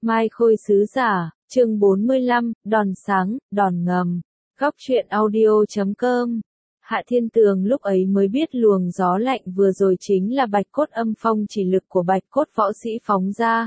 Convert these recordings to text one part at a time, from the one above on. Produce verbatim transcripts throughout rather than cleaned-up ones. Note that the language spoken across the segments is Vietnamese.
Mai Khôi sứ giả, chương bốn mươi lăm, đòn sáng, đòn ngầm. Góc truyện audio chấm com. Hạ Thiên Tường lúc ấy mới biết luồng gió lạnh vừa rồi chính là bạch cốt âm phong chỉ lực của bạch cốt võ sĩ phóng ra.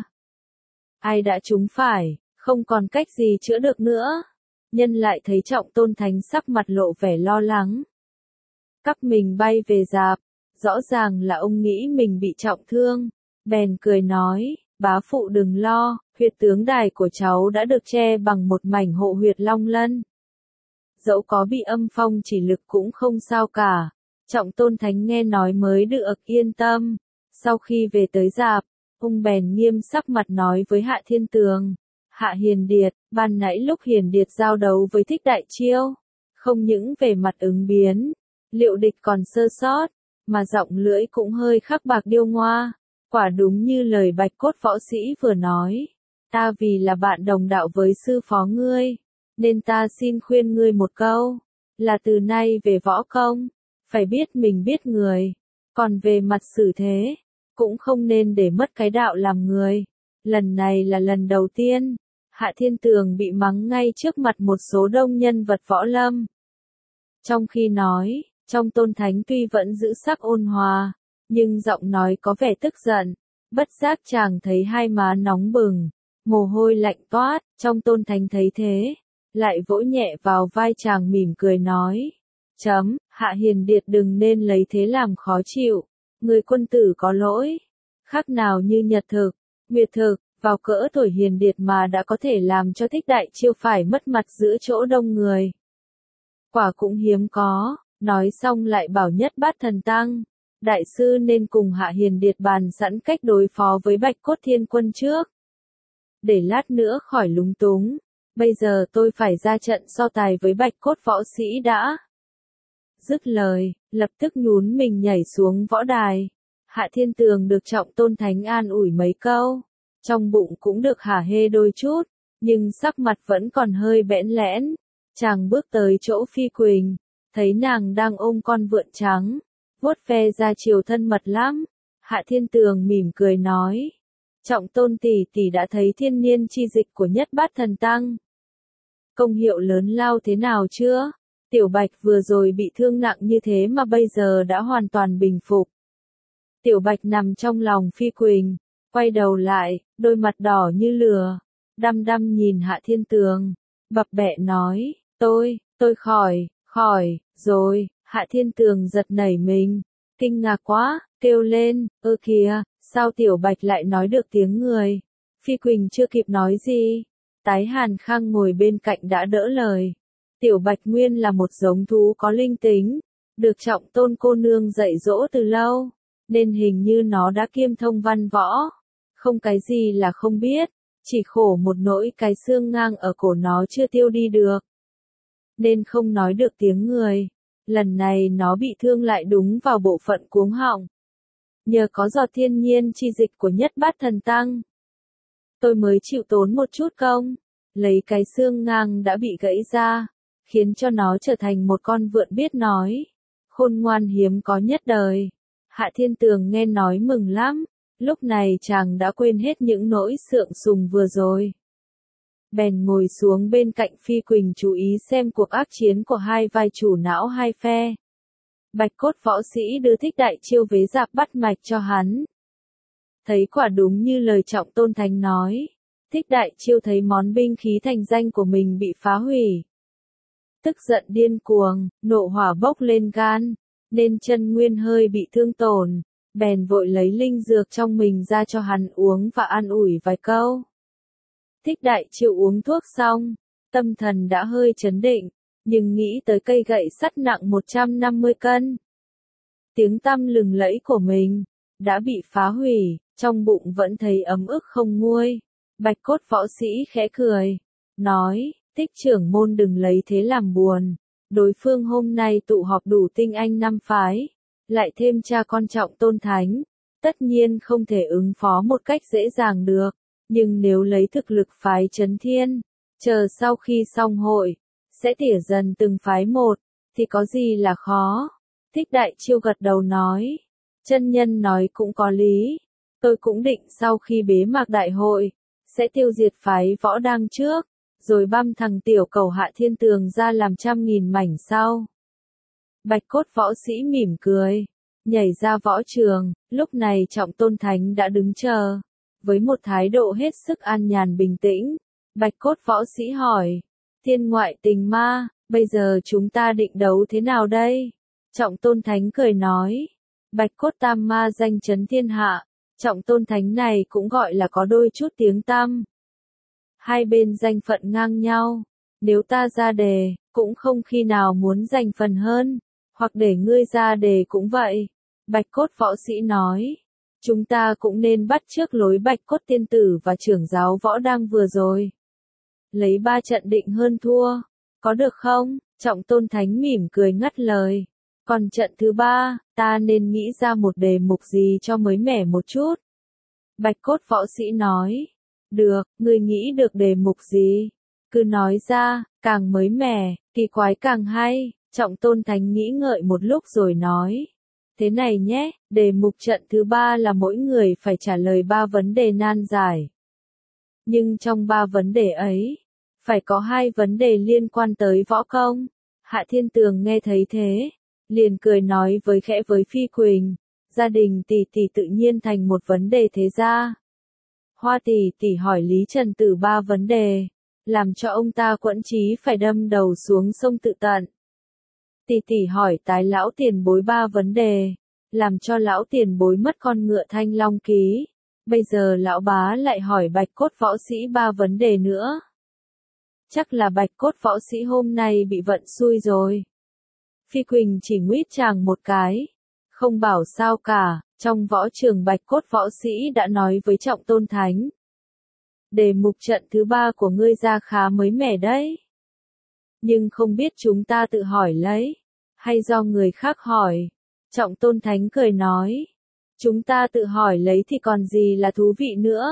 Ai đã trúng phải, không còn cách gì chữa được nữa. Nhân lại thấy Trọng Tôn Thánh sắc mặt lộ vẻ lo lắng. Cắp mình bay về dạp, rõ ràng là ông nghĩ mình bị trọng thương. Bèn cười nói, bá phụ đừng lo, huyệt tướng đài của cháu đã được che bằng một mảnh hộ huyệt long lân. Dẫu có bị âm phong chỉ lực cũng không sao cả. Trọng Tôn Thánh nghe nói mới được yên tâm. Sau khi về tới dạp, ông bèn nghiêm sắc mặt nói với Hạ Thiên Tường. Hạ Hiền Điệt, ban nãy lúc Hiền Điệt giao đấu với Thích Đại Chiêu, không những về mặt ứng biến, liệu địch còn sơ sót, mà giọng lưỡi cũng hơi khắc bạc điêu ngoa. Quả đúng như lời bạch cốt võ sĩ vừa nói. Ta vì là bạn đồng đạo với sư phó ngươi, nên ta xin khuyên ngươi một câu, là từ nay về võ công, phải biết mình biết người, còn về mặt xử thế, cũng không nên để mất cái đạo làm người. Lần này là lần đầu tiên, Hạ Thiên Tường bị mắng ngay trước mặt một số đông nhân vật võ lâm. Trong khi nói, Trong Tôn Thánh tuy vẫn giữ sắc ôn hòa, nhưng giọng nói có vẻ tức giận. Bất giác chàng thấy hai má nóng bừng, mồ hôi lạnh toát. Trong Tôn Thánh thấy thế, lại vỗ nhẹ vào vai chàng mỉm cười nói. Chấm, Hạ Hiền Điệt đừng nên lấy thế làm khó chịu. Người quân tử có lỗi, khác nào như nhật thực, nguyệt thực, vào cỡ tuổi Hiền Điệt mà đã có thể làm cho Thích Đại Chiêu phải mất mặt giữa chỗ đông người. Quả cũng hiếm có. Nói xong lại bảo Nhất Bát Thần Tăng, đại sư nên cùng Hạ Hiền Điệt bàn sẵn cách đối phó với Bạch Cốt Thiên Quân trước. Để lát nữa khỏi lúng túng, bây giờ tôi phải ra trận so tài với Bạch Cốt võ sĩ đã. Dứt lời, lập tức nhún mình nhảy xuống võ đài. Hạ Thiên Tường được Trọng Tôn Thánh an ủi mấy câu, trong bụng cũng được hả hê đôi chút, nhưng sắc mặt vẫn còn hơi bẽn lẽn. Chàng bước tới chỗ Phi Quỳnh, thấy nàng đang ôm con vượn trắng, vuốt ve ra chiều thân mật lắm. Hạ Thiên Tường mỉm cười nói, Trọng Tôn tỷ tỷ đã thấy thiên niên chi dịch của Nhất Bát Thần Tăng. Công hiệu lớn lao thế nào chưa? Tiểu Bạch vừa rồi bị thương nặng như thế mà bây giờ đã hoàn toàn bình phục. Tiểu Bạch nằm trong lòng Phi Quỳnh, quay đầu lại, đôi mặt đỏ như lửa, đăm đăm nhìn Hạ Thiên Tường, bập bẹ nói, tôi, tôi khỏi, khỏi, rồi. Hạ Thiên Tường giật nảy mình, kinh ngạc quá, kêu lên, ơ kìa, sao Tiểu Bạch lại nói được tiếng người? Phi Quỳnh chưa kịp nói gì, Tái Hàn Khang ngồi bên cạnh đã đỡ lời. Tiểu Bạch nguyên là một giống thú có linh tính, được Trọng Tôn cô nương dạy dỗ từ lâu, nên hình như nó đã kiêm thông văn võ, không cái gì là không biết, chỉ khổ một nỗi cái xương ngang ở cổ nó chưa tiêu đi được, nên không nói được tiếng người. Lần này nó bị thương lại đúng vào bộ phận cuống họng. Nhờ có giọt thiên nhiên chi dịch của Nhất Bát Thần Tăng, tôi mới chịu tốn một chút công, lấy cái xương ngang đã bị gãy ra, khiến cho nó trở thành một con vượn biết nói, khôn ngoan hiếm có nhất đời. Hạ Thiên Tường nghe nói mừng lắm, lúc này chàng đã quên hết những nỗi sượng sùng vừa rồi. Bèn ngồi xuống bên cạnh Phi Quỳnh chú ý xem cuộc ác chiến của hai vai chủ não hai phe. Bạch Cốt võ sĩ đưa Thích Đại Chiêu vế dạp bắt mạch cho hắn. Thấy quả đúng như lời Trọng Tôn Thánh nói, Thích Đại Chiêu thấy món binh khí thành danh của mình bị phá hủy. Tức giận điên cuồng, nộ hỏa bốc lên gan, nên chân nguyên hơi bị thương tổn, bèn vội lấy linh dược trong mình ra cho hắn uống và an ủi vài câu. Thích Đại Chiêu uống thuốc xong, tâm thần đã hơi chấn định, nhưng nghĩ tới cây gậy sắt nặng một trăm năm mươi cân. Tiếng tăm lừng lẫy của mình, đã bị phá hủy, trong bụng vẫn thấy ấm ức không nguôi. Bạch Cốt võ sĩ khẽ cười, nói, Thích trưởng môn đừng lấy thế làm buồn. Đối phương hôm nay tụ họp đủ tinh anh năm phái, lại thêm cha con Trọng Tôn Thánh, tất nhiên không thể ứng phó một cách dễ dàng được. Nhưng nếu lấy thực lực phái Chấn Thiên, chờ sau khi xong hội, sẽ tỉa dần từng phái một, thì có gì là khó. Thích Đại Chiêu gật đầu nói, chân nhân nói cũng có lý, tôi cũng định sau khi bế mạc đại hội, sẽ tiêu diệt phái võ đang trước, rồi băm thằng tiểu cầu Hạ Thiên Tường ra làm trăm nghìn mảnh sau. Bạch cốt võ sĩ mỉm cười, nhảy ra võ trường, lúc này Trọng Tôn Thánh đã đứng chờ, với một thái độ hết sức an nhàn bình tĩnh. Bạch cốt võ sĩ hỏi, thiên ngoại tình ma, bây giờ chúng ta định đấu thế nào đây? Trọng Tôn Thánh cười nói, Bạch cốt tam ma danh chấn thiên hạ, Trọng Tôn Thánh này cũng gọi là có đôi chút tiếng tăm. Hai bên danh phận ngang nhau, nếu ta ra đề, cũng không khi nào muốn giành phần hơn, hoặc để ngươi ra đề cũng vậy. Bạch cốt võ sĩ nói, chúng ta cũng nên bắt chước lối Bạch cốt tiên tử và trưởng giáo võ đang vừa rồi. Lấy ba trận định hơn thua, có được không? Trọng Tôn Thánh mỉm cười ngắt lời. Còn trận thứ ba, ta nên nghĩ ra một đề mục gì cho mới mẻ một chút. Bạch cốt võ sĩ nói, được, ngươi nghĩ được đề mục gì? Cứ nói ra, càng mới mẻ, kỳ quái càng hay. Trọng Tôn Thánh nghĩ ngợi một lúc rồi nói, thế này nhé, đề mục trận thứ ba là mỗi người phải trả lời ba vấn đề nan giải. Nhưng trong ba vấn đề ấy, phải có hai vấn đề liên quan tới võ công. Hạ Thiên Tường nghe thấy thế, liền cười nói với khẽ với Phi Quỳnh, gia đình tỷ tỷ tự nhiên thành một vấn đề thế gia. Hoa tỷ tỷ hỏi Lý Trần Tử ba vấn đề, làm cho ông ta quẫn chí phải đâm đầu xuống sông tự tận. Tỷ tỷ hỏi Tái lão tiền bối ba vấn đề, làm cho lão tiền bối mất con ngựa Thanh Long ký. Bây giờ lão bá lại hỏi Bạch cốt võ sĩ ba vấn đề nữa. Chắc là Bạch cốt võ sĩ hôm nay bị vận xui rồi. Phi Quỳnh chỉ nguyết chàng một cái, không bảo sao cả, trong võ trường Bạch cốt võ sĩ đã nói với Trọng Tôn Thánh. Đề mục trận thứ ba của ngươi ra khá mới mẻ đấy. Nhưng không biết chúng ta tự hỏi lấy, hay do người khác hỏi. Trọng Tôn Thánh cười nói, chúng ta tự hỏi lấy thì còn gì là thú vị nữa.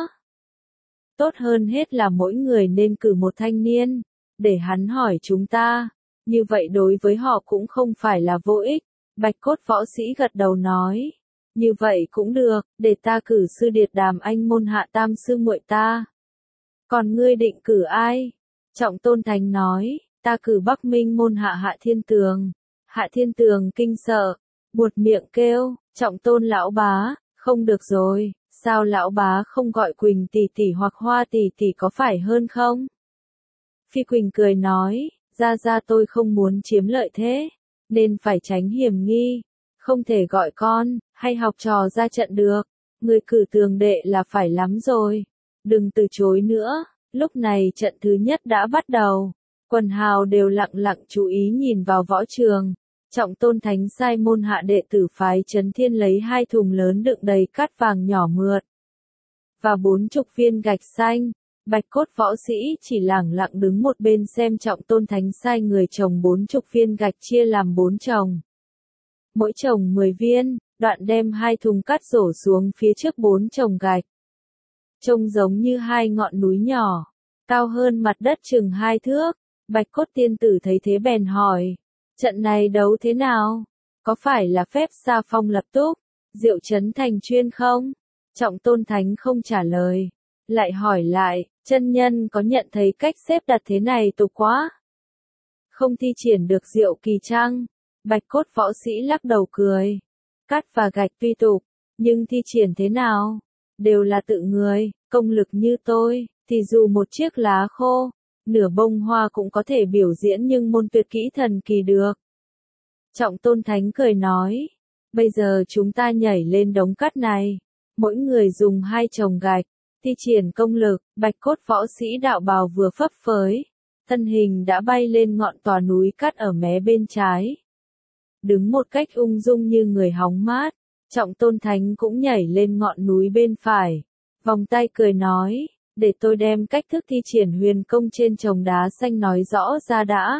Tốt hơn hết là mỗi người nên cử một thanh niên, để hắn hỏi chúng ta, như vậy đối với họ cũng không phải là vô ích. Bạch cốt võ sĩ gật đầu nói, như vậy cũng được, để ta cử sư điệt đàm anh môn Hạ tam sư muội ta. Còn ngươi định cử ai? Trọng Tôn Thánh nói, ta cử Bắc Minh môn Hạ Hạ Thiên Tường. Hạ Thiên Tường kinh sợ, buột miệng kêu, Trọng Tôn lão bá, không được rồi, sao lão bá không gọi Quỳnh tỷ tỷ hoặc Hoa tỷ tỷ có phải hơn không? Phi Quỳnh cười nói, ra ra tôi không muốn chiếm lợi thế, nên phải tránh hiểm nghi, không thể gọi con, hay học trò ra trận được, người cử Tường đệ là phải lắm rồi, đừng từ chối nữa. Lúc này trận thứ nhất đã bắt đầu, quần hào đều lặng lặng chú ý nhìn vào võ trường. Trọng Tôn Thánh sai môn hạ đệ tử phái Trấn Thiên lấy hai thùng lớn đựng đầy cát vàng nhỏ mượt và bốn chục viên gạch xanh. Bạch cốt võ sĩ chỉ lẳng lặng đứng một bên xem Trọng Tôn Thánh sai người trồng bốn chục viên gạch chia làm bốn chồng. Mỗi chồng mười viên, đoạn đem hai thùng cát đổ xuống phía trước bốn chồng gạch. Trông giống như hai ngọn núi nhỏ, cao hơn mặt đất chừng hai thước. Bạch cốt tiên tử thấy thế bèn hỏi, trận này đấu thế nào? Có phải là phép Sa Phong lập túc, Diệu Trấn thành chuyên không? Trọng Tôn Thánh không trả lời, lại hỏi lại, chân nhân có nhận thấy cách xếp đặt thế này tục quá? Không thi triển được diệu kỳ chăng? Bạch cốt võ sĩ lắc đầu cười, cát và gạch tuy tục, nhưng thi triển thế nào? Đều là tự người, công lực như tôi, thì dù một chiếc lá khô, nửa bông hoa cũng có thể biểu diễn nhưng môn tuyệt kỹ thần kỳ được. Trọng Tôn Thánh cười nói, bây giờ chúng ta nhảy lên đống cát này, mỗi người dùng hai chồng gạch, thi triển công lực. Bạch cốt võ sĩ đạo bào vừa phấp phới, thân hình đã bay lên ngọn tòa núi cát ở mé bên trái. Đứng một cách ung dung như người hóng mát, Trọng Tôn Thánh cũng nhảy lên ngọn núi bên phải, vòng tay cười nói, để tôi đem cách thức thi triển huyền công trên chồng đá xanh nói rõ ra đã,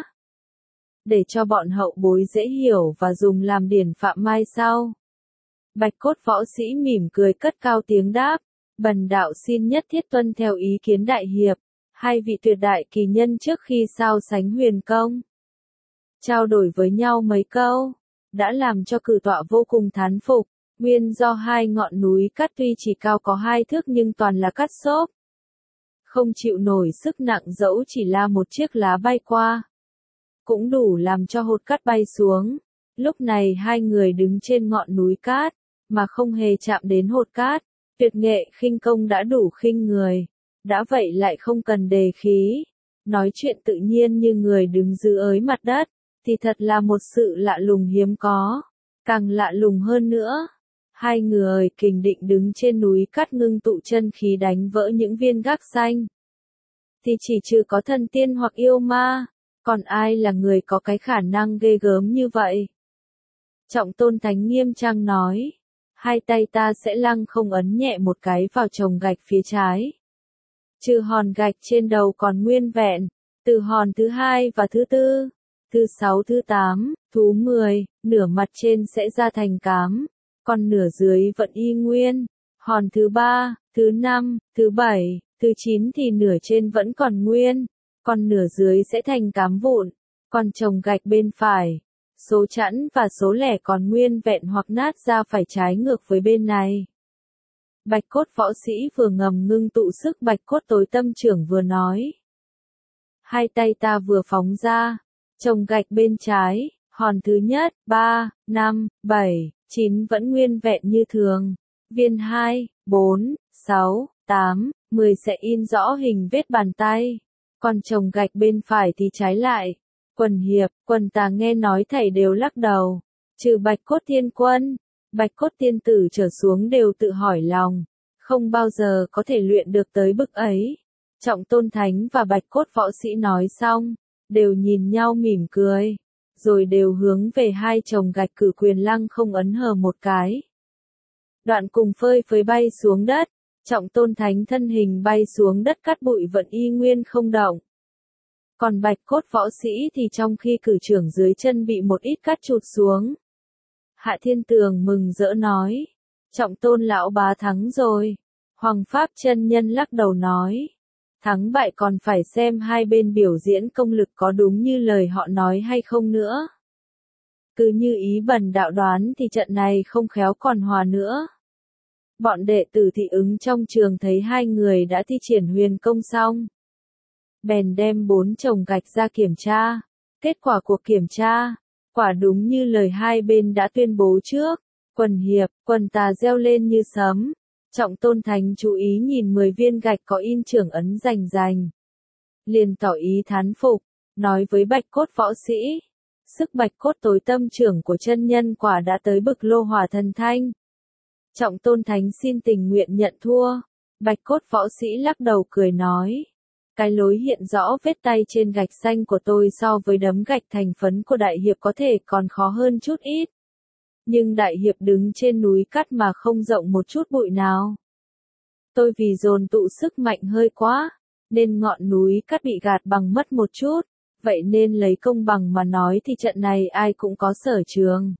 để cho bọn hậu bối dễ hiểu và dùng làm điển phạm mai sau. Bạch cốt võ sĩ mỉm cười cất cao tiếng đáp, bần đạo xin nhất thiết tuân theo ý kiến đại hiệp, hai vị tuyệt đại kỳ nhân trước khi so sánh huyền công. Trao đổi với nhau mấy câu, đã làm cho cử tọa vô cùng thán phục, nguyên do hai ngọn núi cát tuy chỉ cao có hai thước nhưng toàn là cát xốp. không chịu nổi sức nặng dẫu chỉ là một chiếc lá bay qua. Cũng đủ làm cho hột cát bay xuống. Lúc này hai người đứng trên ngọn núi cát, mà không hề chạm đến hột cát. Tuyệt nghệ khinh công đã đủ khinh người. Đã vậy lại không cần đề khí. Nói chuyện tự nhiên như người đứng dưới mặt đất, thì thật là một sự lạ lùng hiếm có. Càng lạ lùng hơn nữa, hai người kình định đứng trên núi cát ngưng tụ chân khí đánh vỡ những viên gác xanh. Thì chỉ trừ có thần tiên hoặc yêu ma, còn ai là người có cái khả năng ghê gớm như vậy? Trọng Tôn Thánh nghiêm trang nói, hai tay ta sẽ lăng không ấn nhẹ một cái vào chồng gạch phía trái. Trừ hòn gạch trên đầu còn nguyên vẹn, từ hòn thứ hai và thứ tư, thứ sáu thứ tám, thú mười, nửa mặt trên sẽ ra thành cám, còn nửa dưới vẫn y nguyên. Hòn thứ ba, thứ năm, thứ bảy, thứ chín thì nửa trên vẫn còn nguyên, còn nửa dưới sẽ thành cám vụn, còn chồng gạch bên phải, số chẵn và số lẻ còn nguyên vẹn hoặc nát ra phải trái ngược với bên này. Bạch cốt võ sĩ vừa ngầm ngưng tụ sức bạch cốt tối tâm trưởng vừa nói. Hai tay ta vừa phóng ra, chồng gạch bên trái, hòn thứ nhất, ba, năm, bảy, chín vẫn nguyên vẹn như thường. Viên hai, bốn, sáu, tám, mười sẽ in rõ hình vết bàn tay. Còn chồng gạch bên phải thì trái lại. Quần hiệp, quần tà nghe nói thảy đều lắc đầu. Trừ bạch cốt thiên quân, bạch cốt tiên tử trở xuống đều tự hỏi lòng. Không bao giờ có thể luyện được tới bực ấy. Trọng Tôn Thánh và bạch cốt võ sĩ nói xong, đều nhìn nhau mỉm cười. Rồi đều hướng về hai chồng gạch cử quyền lăng không ấn hờ một cái. Đoạn cùng phơi phới bay xuống đất. Trọng Tôn Thánh thân hình bay xuống đất cát bụi vẫn y nguyên không động. Còn bạch cốt võ sĩ thì trong khi cử trưởng dưới chân bị một ít cát trụt xuống. Hạ Thiên Tường mừng rỡ nói. Trọng Tôn lão bá thắng rồi. Hoàng Pháp chân nhân lắc đầu nói. Thắng bại còn phải xem hai bên biểu diễn công lực có đúng như lời họ nói hay không nữa. Cứ như ý bần đạo đoán thì trận này không khéo còn hòa nữa. Bọn đệ tử thị ứng trong trường thấy hai người đã thi triển huyền công xong. Bèn đem bốn chồng gạch ra kiểm tra. Kết quả cuộc kiểm tra, quả đúng như lời hai bên đã tuyên bố trước. Quần hiệp, quần tà reo lên như sấm. Trọng Tôn Thánh chú ý nhìn mười viên gạch có in trưởng ấn rành rành. Liền tỏ ý thán phục, nói với bạch cốt võ sĩ. Sức bạch cốt tối tâm trưởng của chân nhân quả đã tới bực lô hỏa thần thanh. Trọng Tôn Thánh xin tình nguyện nhận thua. Bạch cốt võ sĩ lắc đầu cười nói. Cái lối hiện rõ vết tay trên gạch xanh của tôi so với đấm gạch thành phấn của đại hiệp có thể còn khó hơn chút ít. Nhưng đại hiệp đứng trên núi cát mà không rộng một chút bụi nào. Tôi vì dồn tụ sức mạnh hơi quá, nên ngọn núi cát bị gạt bằng mất một chút, vậy nên lấy công bằng mà nói thì trận này ai cũng có sở trường.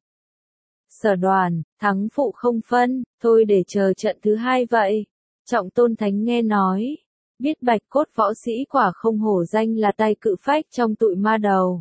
Sở đoàn, thắng phụ không phân, thôi để chờ trận thứ hai vậy. Trọng Tôn Thánh nghe nói, biết bạch cốt võ sĩ quả không hổ danh là tay cự phách trong tụi ma đầu.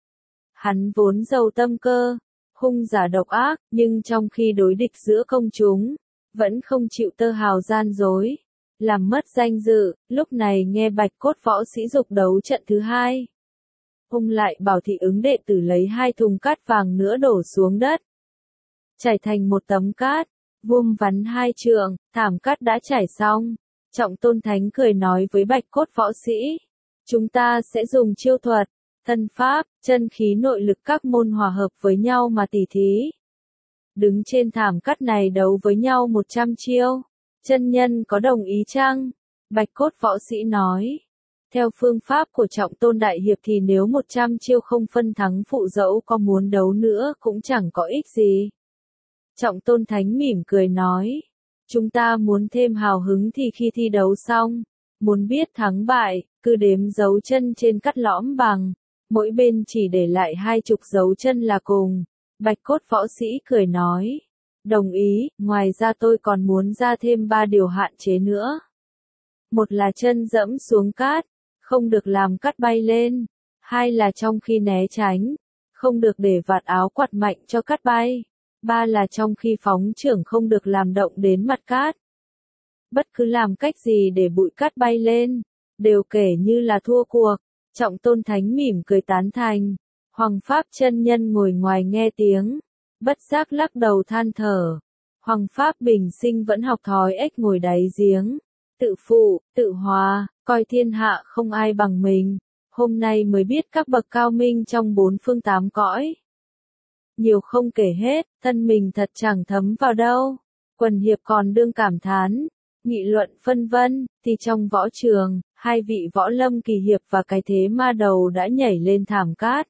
Hắn vốn giàu tâm cơ, hung giả độc ác, nhưng trong khi đối địch giữa công chúng, vẫn không chịu tơ hào gian dối, làm mất danh dự. Lúc này nghe bạch cốt võ sĩ dục đấu trận thứ hai. Ông lại bảo thị ứng đệ tử lấy hai thùng cát vàng nữa đổ xuống đất. Trải thành một tấm cát, vuông vắn hai trượng, thảm cát đã trải xong. Trọng Tôn Thánh cười nói với bạch cốt võ sĩ. Chúng ta sẽ dùng chiêu thuật, thân pháp, chân khí nội lực các môn hòa hợp với nhau mà tỉ thí. Đứng trên thảm cát này đấu với nhau một trăm chiêu. Chân nhân có đồng ý chăng? Bạch cốt võ sĩ nói. Theo phương pháp của Trọng Tôn Đại Hiệp thì nếu một trăm chiêu không phân thắng phụ dẫu có muốn đấu nữa cũng chẳng có ích gì. Trọng Tôn Thánh mỉm cười nói. Chúng ta muốn thêm hào hứng thì khi thi đấu xong, muốn biết thắng bại, cứ đếm dấu chân trên cát lõm bằng. Mỗi bên chỉ để lại hai chục dấu chân là cùng. Bạch cốt võ sĩ cười nói. Đồng ý, ngoài ra tôi còn muốn ra thêm ba điều hạn chế nữa. Một là chân dẫm xuống cát, không được làm cát bay lên. Hai là trong khi né tránh, không được để vạt áo quạt mạnh cho cát bay. Ba là trong khi phóng chưởng không được làm động đến mặt cát. Bất cứ làm cách gì để bụi cát bay lên, đều kể như là thua cuộc. Trọng Tôn Thánh mỉm cười tán thành. Hoàng Pháp chân nhân ngồi ngoài nghe tiếng, bất giác lắc đầu than thở. Hoàng Pháp bình sinh vẫn học thói ếch ngồi đáy giếng, tự phụ, tự hòa, coi thiên hạ không ai bằng mình. Hôm nay mới biết các bậc cao minh trong bốn phương tám cõi. Nhiều không kể hết, thân mình thật chẳng thấm vào đâu. Quần hiệp còn đương cảm thán, nghị luận phân vân, thì trong võ trường, hai vị võ lâm kỳ hiệp và cái thế ma đầu đã nhảy lên thảm cát.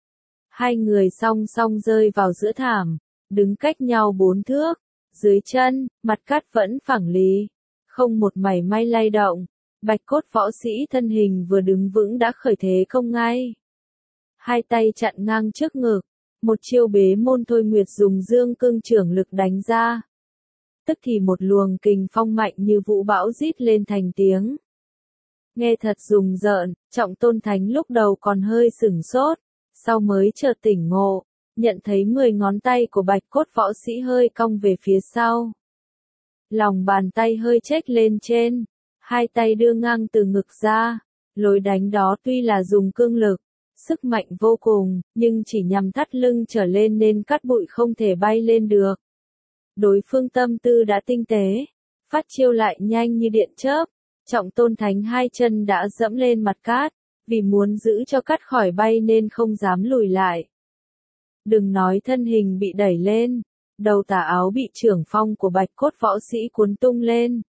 Hai người song song rơi vào giữa thảm, đứng cách nhau bốn thước, dưới chân, mặt cát vẫn phẳng lì, không một mảy may lay động. Bạch cốt võ sĩ thân hình vừa đứng vững đã khởi thế công ngay. Hai tay chặn ngang trước ngực, một chiêu bế môn thôi nguyệt dùng dương cương trưởng lực đánh ra. Tức thì một luồng kình phong mạnh như vũ bão rít lên thành tiếng. Nghe thật rùng rợn, Trọng Tôn Thánh lúc đầu còn hơi sửng sốt, sau mới chợt tỉnh ngộ, nhận thấy mười ngón tay của bạch cốt võ sĩ hơi cong về phía sau. Lòng bàn tay hơi chếch lên trên, hai tay đưa ngang từ ngực ra, lối đánh đó tuy là dùng cương lực, sức mạnh vô cùng, nhưng chỉ nhằm thắt lưng trở lên nên cát bụi không thể bay lên được. Đối phương tâm tư đã tinh tế, phát chiêu lại nhanh như điện chớp. Trọng Tôn Thánh hai chân đã dẫm lên mặt cát, vì muốn giữ cho cát khỏi bay nên không dám lùi lại. Đừng nói thân hình bị đẩy lên, đầu tà áo bị chưởng phong của bạch cốt võ sĩ cuốn tung lên,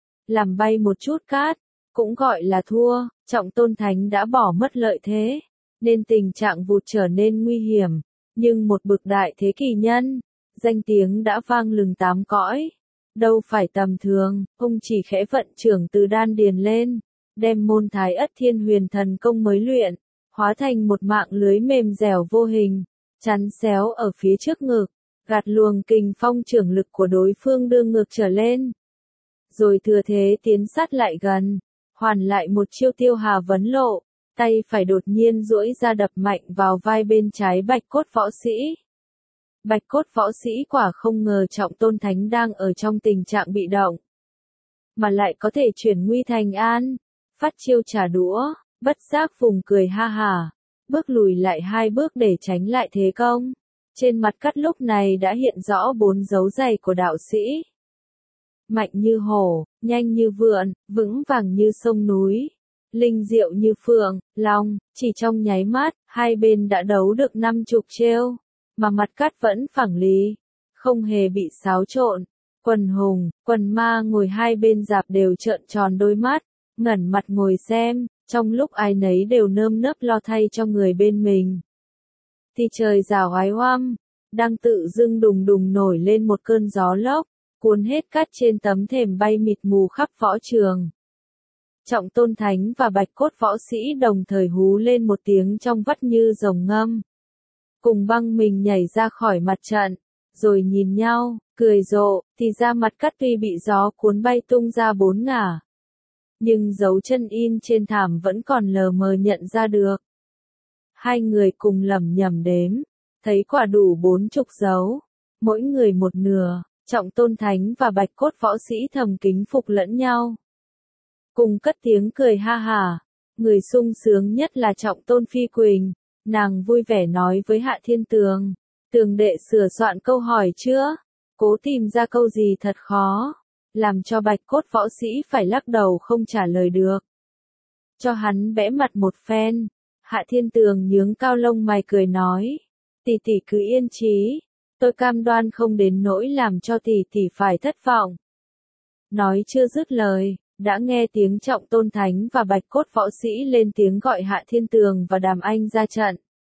làm bay một chút cát, cũng gọi là thua. Trọng Tôn Thánh đã bỏ mất lợi thế, nên tình trạng vụt trở nên nguy hiểm, nhưng một bực đại thế kỳ nhân, danh tiếng đã vang lừng tám cõi. Đâu phải tầm thường, ông chỉ khẽ vận trưởng từ đan điền lên, đem môn Thái Ất Thiên Huyền Thần Công mới luyện, hóa thành một mạng lưới mềm dẻo vô hình, chắn xéo ở phía trước ngực, gạt luồng kình phong trưởng lực của đối phương đưa ngược trở lên. Rồi thừa thế tiến sát lại gần, hoàn lại một chiêu tiêu hà vấn lộ, tay phải đột nhiên duỗi ra đập mạnh vào vai bên trái bạch cốt võ sĩ. Bạch cốt võ sĩ quả không ngờ Trọng Tôn Thánh đang ở trong tình trạng bị động, mà lại có thể chuyển nguy thành an, phát chiêu trả đũa, bất giác vùng cười ha hả, bước lùi lại hai bước để tránh lại thế công. Trên mặt cát lúc này đã hiện rõ bốn dấu giày của đạo sĩ. Mạnh như hổ, nhanh như vượn, vững vàng như sông núi, linh diệu như phượng, long, chỉ trong nháy mắt, hai bên đã đấu được năm chục chiêu. Mà mặt cát vẫn phẳng lì, không hề bị xáo trộn. Quần hùng, quần ma ngồi hai bên dạp đều trợn tròn đôi mắt, ngẩn mặt ngồi xem, trong lúc ai nấy đều nơm nớp lo thay cho người bên mình. Thì trời rào ái oăm, đang tự dưng đùng đùng nổi lên một cơn gió lốc, cuốn hết cát trên tấm thềm bay mịt mù khắp võ trường. Trọng Tôn Thánh và bạch cốt võ sĩ đồng thời hú lên một tiếng trong vắt như rồng ngâm. Cùng băng mình nhảy ra khỏi mặt trận, rồi nhìn nhau, cười rộ, thì ra mặt cát tuy bị gió cuốn bay tung ra bốn ngả. Nhưng dấu chân in trên thảm vẫn còn lờ mờ nhận ra được. Hai người cùng lẩm nhẩm đếm, thấy quả đủ bốn chục dấu, mỗi người một nửa. Trọng Tôn Thánh và bạch cốt võ sĩ thầm kính phục lẫn nhau, cùng cất tiếng cười ha hả. Người sung sướng nhất là Trọng Tôn Phi Quỳnh. Nàng vui vẻ nói với Hạ Thiên Tường, Tường đệ sửa soạn câu hỏi chưa? Cố tìm ra câu gì thật khó, làm cho bạch cốt võ sĩ phải lắc đầu không trả lời được. Cho hắn bẽ mặt một phen, Hạ Thiên Tường nhướng cao lông mày cười nói, tỷ tỷ cứ yên chí, tôi cam đoan không đến nỗi làm cho tỷ tỷ phải thất vọng. Nói chưa dứt lời, đã nghe tiếng Trọng Tôn Thánh và bạch cốt võ sĩ lên tiếng gọi Hạ Thiên Tường và Đàm Anh ra trận.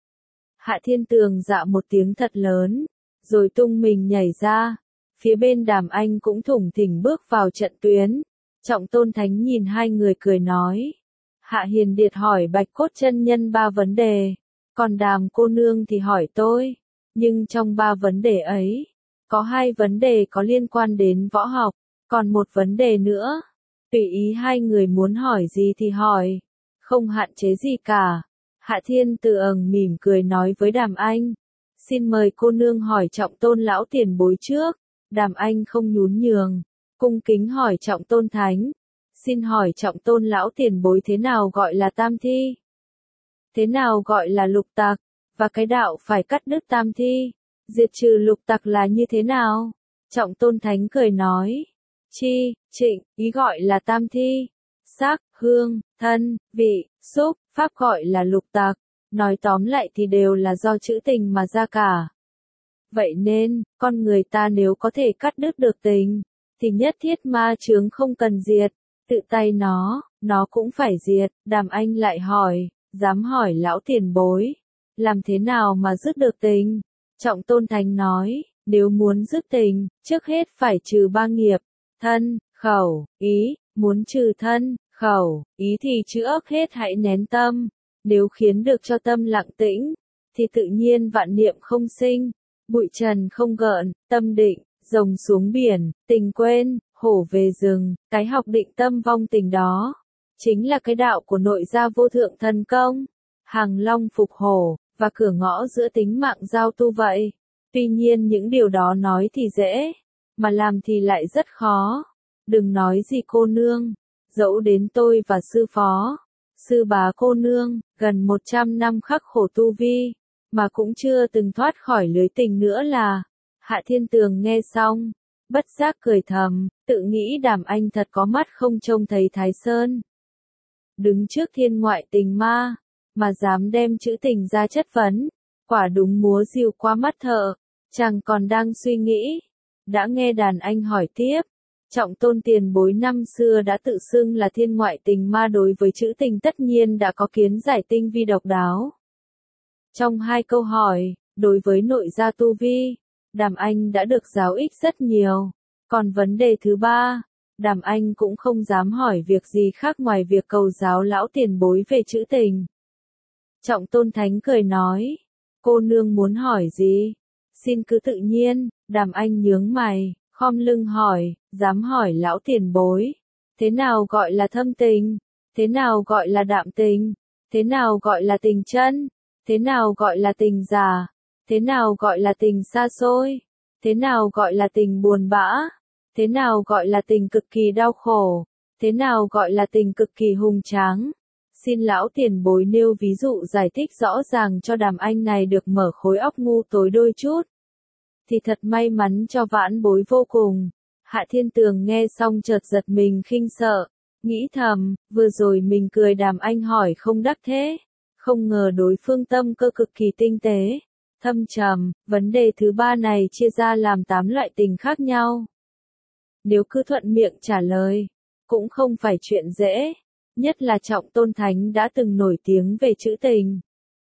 Hạ Thiên Tường dạ một tiếng thật lớn, rồi tung mình nhảy ra, phía bên Đàm Anh cũng thủng thỉnh bước vào trận tuyến. Trọng Tôn Thánh nhìn hai người cười nói, Hạ Hiền Điệt hỏi bạch cốt chân nhân ba vấn đề, còn Đàm cô nương thì hỏi tôi, nhưng trong ba vấn đề ấy, có hai vấn đề có liên quan đến võ học, còn một vấn đề nữa. Tùy ý hai người muốn hỏi gì thì hỏi, không hạn chế gì cả. Hạ Thiên Tường mỉm cười nói với Đàm Anh, xin mời cô nương hỏi Trọng Tôn lão tiền bối trước. Đàm Anh không nhún nhường, cung kính hỏi Trọng Tôn Thánh, Xin hỏi trọng tôn lão tiền bối thế nào gọi là tam thi? Thế nào gọi là lục tặc? Và cái đạo phải cắt đứt tam thi, diệt trừ lục tặc là như thế nào? Trọng tôn thánh cười nói. Chi, trịnh, ý gọi là tam thi. Sắc, hương, thân, vị, xúc, pháp gọi là lục tặc. Nói tóm lại thì đều là do chữ tình mà ra cả. Vậy nên, con người ta nếu có thể cắt đứt được tình, thì nhất thiết ma chướng không cần diệt, tự tay nó, nó cũng phải diệt. Đàm Anh lại hỏi, dám hỏi lão tiền bối, làm thế nào mà dứt được tình? Trọng tôn thánh nói, nếu muốn dứt tình, trước hết phải trừ ba nghiệp, thân, khẩu, ý, muốn trừ thân, khẩu, ý thì trước hết hãy nén tâm, nếu khiến được cho tâm lặng tĩnh, thì tự nhiên vạn niệm không sinh, bụi trần không gợn, tâm định, rồng xuống biển, tình quên, hổ về rừng, cái học định tâm vong tình đó, chính là cái đạo của nội gia vô thượng thần công, hàng long phục hổ, và cửa ngõ giữa tính mạng giao tu vậy. Tuy nhiên những điều đó nói thì dễ, mà làm thì lại rất khó. Đừng nói gì cô nương, dẫu đến tôi và sư phó, sư bá cô nương, gần một trăm năm khắc khổ tu vi, mà cũng chưa từng thoát khỏi lưới tình nữa là. Hạ Thiên Tường nghe xong, bất giác cười thầm, tự nghĩ Đàm Anh thật có mắt không trông thấy Thái Sơn. Đứng trước thiên ngoại tình ma, mà dám đem chữ tình ra chất vấn, quả đúng múa rìu qua mắt thợ. Chàng còn đang suy nghĩ, đã nghe đàn anh hỏi tiếp. Trọng tôn tiền bối năm xưa đã tự xưng là thiên ngoại tình ma, đối với chữ tình tất nhiên đã có kiến giải tinh vi độc đáo. Trong hai câu hỏi, đối với nội gia tu vi, Đàm Anh đã được giáo ích rất nhiều. Còn vấn đề thứ ba, Đàm Anh cũng không dám hỏi việc gì khác ngoài việc cầu giáo lão tiền bối về chữ tình. Trọng tôn thánh cười nói, cô nương muốn hỏi gì? Xin cứ tự nhiên. Đàm Anh nhướng mày, khom lưng hỏi, dám hỏi lão tiền bối, thế nào gọi là thâm tình? Thế nào gọi là đạm tình? Thế nào gọi là tình chân? Thế nào gọi là tình giả? Thế nào gọi là tình xa xôi? Thế nào gọi là tình buồn bã? Thế nào gọi là tình cực kỳ đau khổ? Thế nào gọi là tình cực kỳ hùng tráng? Xin lão tiền bối nêu ví dụ giải thích rõ ràng cho Đàm Anh này được mở khối óc ngu tối đôi chút. Thì thật may mắn cho vãn bối vô cùng. Hạ Thiên Tường nghe xong chợt giật mình khinh sợ, nghĩ thầm, vừa rồi mình cười Đàm Anh hỏi không đắc thế, không ngờ đối phương tâm cơ cực kỳ tinh tế, thâm trầm. Vấn đề thứ ba này chia ra làm tám loại tình khác nhau. Nếu cứ thuận miệng trả lời, cũng không phải chuyện dễ, nhất là Trọng tôn thánh đã từng nổi tiếng về chữ tình.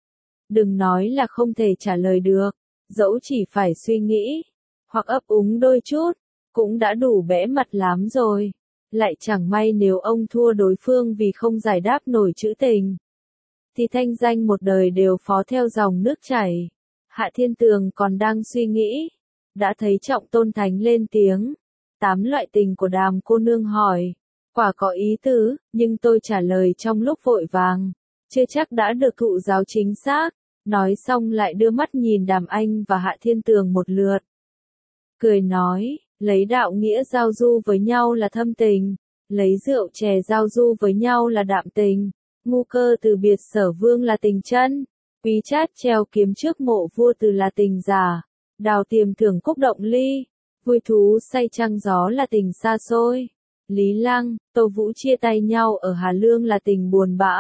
Đừng nói là không thể trả lời được, dẫu chỉ phải suy nghĩ, hoặc ấp úng đôi chút, cũng đã đủ bẽ mặt lắm rồi. Lại chẳng may nếu ông thua đối phương vì không giải đáp nổi chữ tình, thì thanh danh một đời đều phó theo dòng nước chảy. Hạ Thiên Tường còn đang suy nghĩ, đã thấy Trọng tôn thánh lên tiếng. Tám loại tình của Đàm cô nương hỏi, quả có ý tứ, nhưng tôi trả lời trong lúc vội vàng, chưa chắc đã được thụ giáo chính xác. Nói xong lại đưa mắt nhìn Đàm Anh và Hạ Thiên Tường một lượt. Cười nói, lấy đạo nghĩa giao du với nhau là thâm tình, lấy rượu chè giao du với nhau là đạm tình, ngu cơ từ biệt sở vương là tình chân, quý chát treo kiếm trước mộ vua từ là tình giả, đào tiềm thưởng cúc động ly, vui thú say trăng gió là tình xa xôi, Lý Lăng, Tô Vũ chia tay nhau ở Hà Lương là tình buồn bã,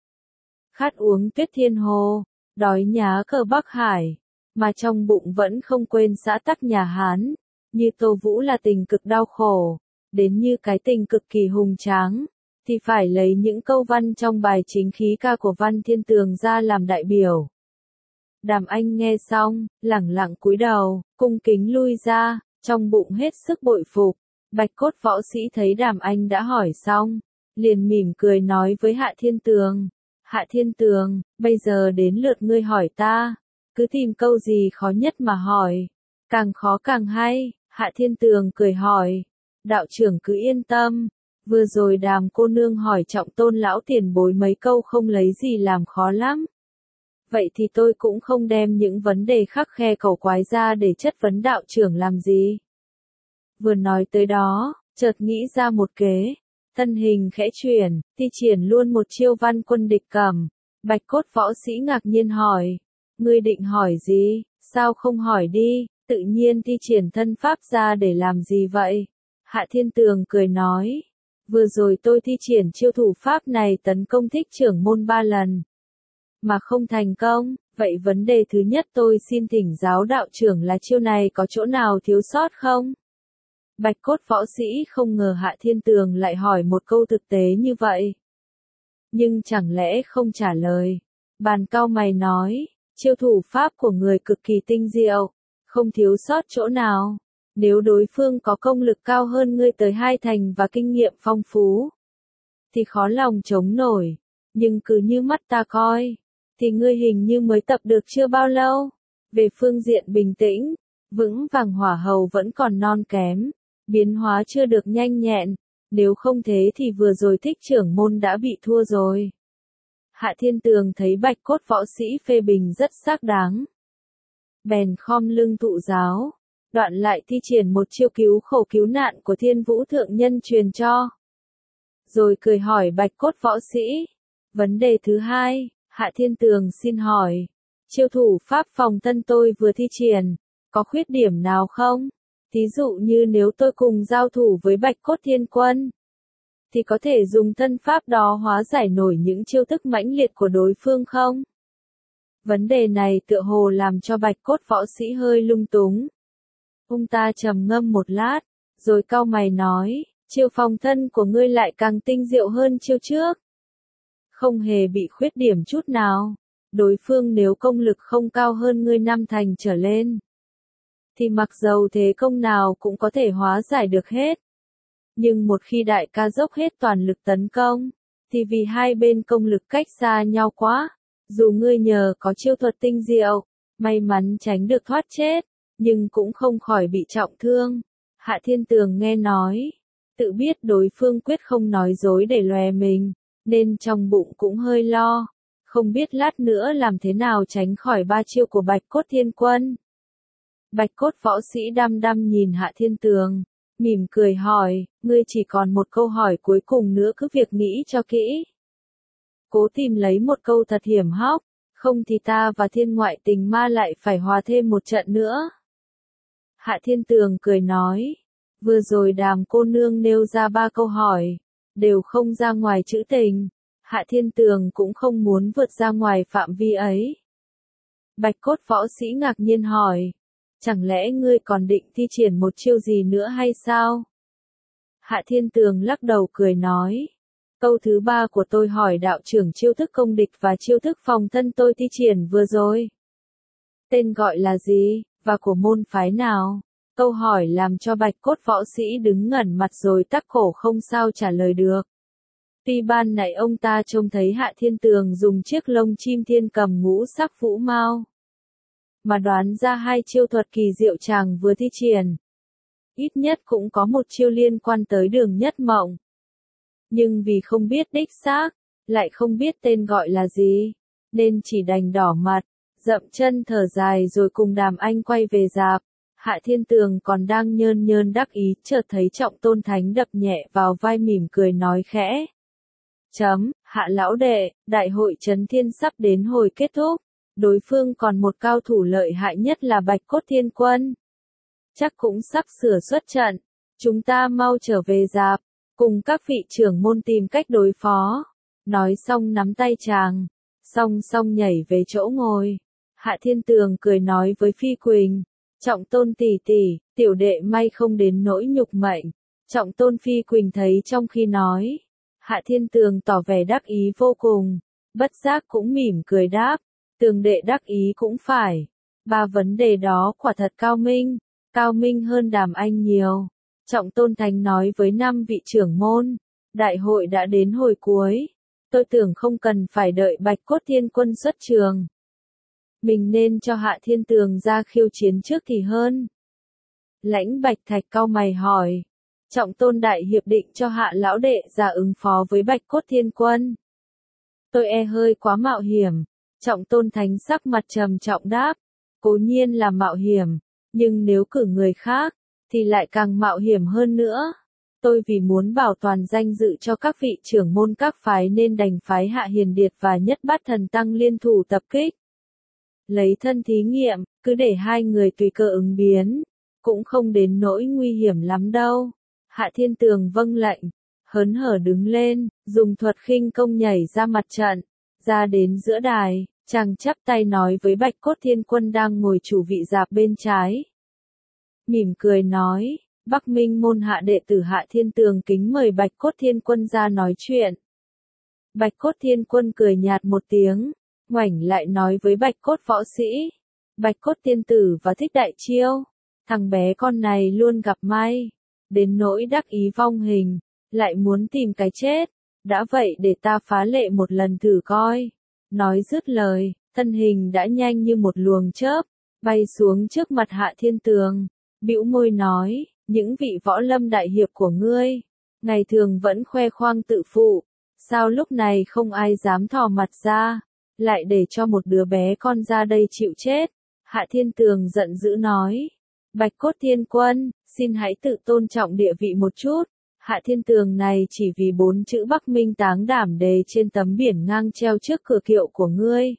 khát uống tuyết thiên hồ, đói nhá cờ Bắc Hải, mà trong bụng vẫn không quên xã tắc nhà Hán, như Tô Vũ là tình cực đau khổ, đến như cái tình cực kỳ hùng tráng, thì phải lấy những câu văn trong bài chính khí ca của Văn Thiên Tường ra làm đại biểu. Đàm Anh nghe xong, lẳng lặng cúi đầu, cung kính lui ra, trong bụng hết sức bội phục. Bạch cốt võ sĩ thấy Đàm Anh đã hỏi xong, liền mỉm cười nói với Hạ Thiên Tường. Hạ Thiên Tường, bây giờ đến lượt ngươi hỏi ta, cứ tìm câu gì khó nhất mà hỏi, càng khó càng hay. Hạ Thiên Tường cười hỏi, đạo trưởng cứ yên tâm, vừa rồi Đàm cô nương hỏi Trọng tôn lão tiền bối mấy câu không lấy gì làm khó lắm. Vậy thì tôi cũng không đem những vấn đề khắc khe cầu quái ra để chất vấn đạo trưởng làm gì. Vừa nói tới đó, chợt nghĩ ra một kế, Thân hình khẽ chuyển, thi triển luôn một chiêu văn quân địch cầm. Bạch cốt võ sĩ ngạc nhiên hỏi. Ngươi định hỏi gì, sao không hỏi đi, tự nhiên thi triển thân pháp ra để làm gì vậy? Hạ Thiên Tường cười nói. Vừa rồi tôi thi triển chiêu thủ pháp này tấn công thích trưởng môn ba lần. Mà không thành công, vậy vấn đề thứ nhất tôi xin thỉnh giáo đạo trưởng là chiêu này có chỗ nào thiếu sót không? Bạch cốt võ sĩ không ngờ Hạ Thiên Tường lại hỏi một câu thực tế như vậy. Nhưng chẳng lẽ không trả lời. Bàn cau mày nói, chiêu thủ pháp của người cực kỳ tinh diệu, không thiếu sót chỗ nào. Nếu đối phương có công lực cao hơn ngươi tới hai thành và kinh nghiệm phong phú, thì khó lòng chống nổi. Nhưng cứ như mắt ta coi, thì ngươi hình như mới tập được chưa bao lâu. Về phương diện bình tĩnh, vững vàng hỏa hầu vẫn còn non kém, biến hóa chưa được nhanh nhẹn, nếu không thế thì vừa rồi thích trưởng môn đã bị thua rồi. Hạ Thiên Tường thấy bạch cốt võ sĩ phê bình rất xác đáng. Bèn khom lưng thụ giáo, đoạn lại thi triển một chiêu cứu khổ cứu nạn của Thiên Vũ Thượng Nhân truyền cho. Rồi cười hỏi bạch cốt võ sĩ. Vấn đề thứ hai, Hạ Thiên Tường xin hỏi, chiêu thủ pháp phòng thân tôi vừa thi triển, có khuyết điểm nào không? Thí dụ như nếu tôi cùng giao thủ với Bạch Cốt Thiên Quân, thì có thể dùng thân pháp đó hóa giải nổi những chiêu thức mãnh liệt của đối phương không? Vấn đề này tựa hồ làm cho Bạch Cốt võ sĩ hơi lung túng. Ông ta trầm ngâm một lát, rồi cau mày nói, chiêu phòng thân của ngươi lại càng tinh diệu hơn chiêu trước. Không hề bị khuyết điểm chút nào. Đối phương nếu công lực không cao hơn ngươi năm thành trở lên, thì mặc dầu thế công nào cũng có thể hóa giải được hết. Nhưng một khi đại ca dốc hết toàn lực tấn công, thì vì hai bên công lực cách xa nhau quá, dù ngươi nhờ có chiêu thuật tinh diệu, may mắn tránh được thoát chết, nhưng cũng không khỏi bị trọng thương. Hạ Thiên Tường nghe nói, tự biết đối phương quyết không nói dối để lòe mình, nên trong bụng cũng hơi lo, không biết lát nữa làm thế nào tránh khỏi ba chiêu của Bạch Cốt Thiên Quân. Bạch cốt võ sĩ đăm đăm nhìn Hạ Thiên Tường, mỉm cười hỏi, ngươi chỉ còn một câu hỏi cuối cùng nữa, cứ việc nghĩ cho kỹ. Cố tìm lấy một câu thật hiểm hóc, không thì ta và Thiên Ngoại Tình Ma lại phải hòa thêm một trận nữa. Hạ Thiên Tường cười nói, vừa rồi Đàm cô nương nêu ra ba câu hỏi, đều không ra ngoài chữ tình. Hạ Thiên Tường cũng không muốn vượt ra ngoài phạm vi ấy. Bạch cốt võ sĩ ngạc nhiên hỏi, chẳng lẽ ngươi còn định thi triển một chiêu gì nữa hay sao? Hạ Thiên Tường lắc đầu cười nói, câu thứ ba của tôi hỏi đạo trưởng chiêu thức công địch và chiêu thức phòng thân tôi thi triển vừa rồi. Tên gọi là gì, và của môn phái nào? Câu hỏi làm cho bạch cốt võ sĩ đứng ngẩn mặt rồi tắc khổ không sao trả lời được. Tuy ban nãy ông ta trông thấy Hạ Thiên Tường dùng chiếc lông chim thiên cầm ngũ sắc vũ mao, mà đoán ra hai chiêu thuật kỳ diệu chàng vừa thi triển. Ít nhất cũng có một chiêu liên quan tới Đường Nhất Mộng. Nhưng vì không biết đích xác, lại không biết tên gọi là gì, nên chỉ đành đỏ mặt, dậm chân thở dài rồi cùng Đàm Anh quay về rạp. Hạ Thiên Tường còn đang nhơn nhơn đắc ý, chợt thấy Trọng Tôn Thánh đập nhẹ vào vai mỉm cười nói khẽ. Chấm, Hạ lão đệ, đại hội Trấn Thiên sắp đến hồi kết thúc. Đối phương còn một cao thủ lợi hại nhất là Bạch Cốt Thiên Quân. Chắc cũng sắp sửa xuất trận. Chúng ta mau trở về rạp, cùng các vị trưởng môn tìm cách đối phó. Nói xong nắm tay chàng, song song nhảy về chỗ ngồi. Hạ Thiên Tường cười nói với Phi Quỳnh, Trọng Tôn tỷ tỷ, tiểu đệ may không đến nỗi nhục mệnh. Trọng Tôn Phi Quỳnh thấy trong khi nói, Hạ Thiên Tường tỏ vẻ đắc ý vô cùng, bất giác cũng mỉm cười đáp, Tường đệ đắc ý cũng phải. Ba vấn đề đó quả thật cao minh, cao minh hơn Đàm Anh nhiều. Trọng Tôn Thánh nói với năm vị trưởng môn, đại hội đã đến hồi cuối, tôi tưởng không cần phải đợi Bạch Cốt Thiên Quân xuất trường. Mình nên cho Hạ Thiên Tường ra khiêu chiến trước thì hơn. Lãnh Bạch Thạch cau mày hỏi, Trọng Tôn đại hiệp định cho Hạ lão đệ ra ứng phó với Bạch Cốt Thiên Quân. Tôi e hơi quá mạo hiểm. Trọng Tôn Thánh sắc mặt trầm trọng đáp, cố nhiên là mạo hiểm, nhưng nếu cử người khác, thì lại càng mạo hiểm hơn nữa. Tôi vì muốn bảo toàn danh dự cho các vị trưởng môn các phái nên đành phái Hạ Hiền Điệt và Nhất Bát Thần Tăng liên thủ tập kích. Lấy thân thí nghiệm, cứ để hai người tùy cơ ứng biến, cũng không đến nỗi nguy hiểm lắm đâu. Hạ Thiên Tường vâng lệnh, hớn hở đứng lên, dùng thuật khinh công nhảy ra mặt trận, ra đến giữa đài, chàng chắp tay nói với Bạch Cốt Thiên Quân đang ngồi chủ vị dạp bên trái. Mỉm cười nói, Bắc Minh môn hạ đệ tử Hạ Thiên Tường kính mời Bạch Cốt Thiên Quân ra nói chuyện. Bạch Cốt Thiên Quân cười nhạt một tiếng, ngoảnh lại nói với Bạch Cốt võ sĩ, Bạch Cốt tiên tử và Thích Đại Chiêu, thằng bé con này luôn gặp may, đến nỗi đắc ý vong hình, lại muốn tìm cái chết, đã vậy để ta phá lệ một lần thử coi. Nói dứt lời, thân hình đã nhanh như một luồng chớp, bay xuống trước mặt Hạ Thiên Tường, bĩu môi nói, những vị võ lâm đại hiệp của ngươi, ngày thường vẫn khoe khoang tự phụ, sao lúc này không ai dám thò mặt ra, lại để cho một đứa bé con ra đây chịu chết. Hạ Thiên Tường giận dữ nói, Bạch Cốt Thiên Quân, xin hãy tự tôn trọng địa vị một chút. Hạ Thiên Tường này chỉ vì bốn chữ Bắc Minh Táng Đảm Đề trên tấm biển ngang treo trước cửa kiệu của ngươi,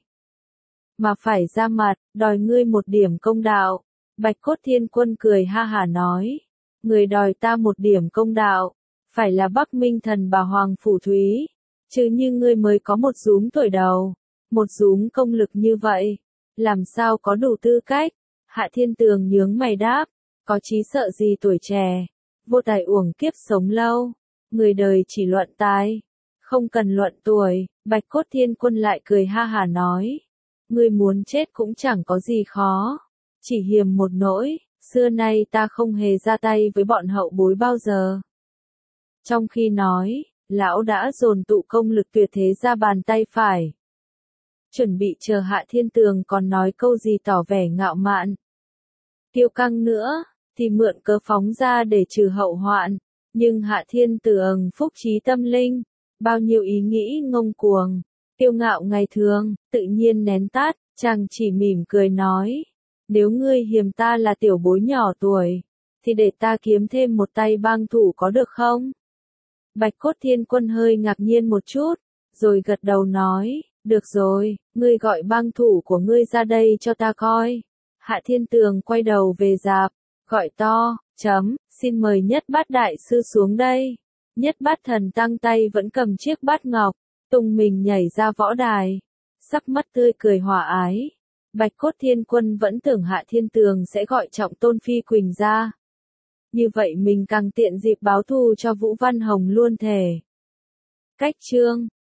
mà phải ra mặt, đòi ngươi một điểm công đạo. Bạch Cốt Thiên Quân cười ha hả nói, người đòi ta một điểm công đạo, phải là Bắc Minh thần bà Hoàng Phủ Thúy, chứ như ngươi mới có một rúm tuổi đầu, một rúm công lực như vậy, làm sao có đủ tư cách. Hạ Thiên Tường nhướng mày đáp, có chí sợ gì tuổi trẻ, vô tài uổng kiếp sống lâu, người đời chỉ luận tài, không cần luận tuổi. Bạch Cốt Thiên Quân lại cười ha hả nói, ngươi muốn chết cũng chẳng có gì khó, chỉ hiềm một nỗi, xưa nay ta không hề ra tay với bọn hậu bối bao giờ. Trong khi nói, lão đã dồn tụ công lực tuyệt thế ra bàn tay phải, chuẩn bị chờ Hạ Thiên Tường còn nói câu gì tỏ vẻ ngạo mạn, kiêu căng nữa, thì mượn cớ phóng ra để trừ hậu hoạn. Nhưng Hạ Thiên Tường phúc trí tâm linh, bao nhiêu ý nghĩ ngông cuồng, kiêu ngạo ngày thường, tự nhiên nén tát, chàng chỉ mỉm cười nói, nếu ngươi hiềm ta là tiểu bối nhỏ tuổi, thì để ta kiếm thêm một tay bang thủ có được không? Bạch Cốt Thiên Quân hơi ngạc nhiên một chút, rồi gật đầu nói, được rồi, ngươi gọi bang thủ của ngươi ra đây cho ta coi. Hạ Thiên Tường quay đầu về dạp, gọi to, chấm, xin mời Nhất Bát Đại Sư xuống đây. Nhất Bát Thần Tăng tay vẫn cầm chiếc bát ngọc, tung mình nhảy ra võ đài, sắc mắt tươi cười hòa ái. Bạch Cốt Thiên Quân vẫn tưởng Hạ Thiên Tường sẽ gọi Trọng Tôn Phi Quỳnh ra. Như vậy mình càng tiện dịp báo thù cho Vũ Văn Hồng luôn thể. Cách chương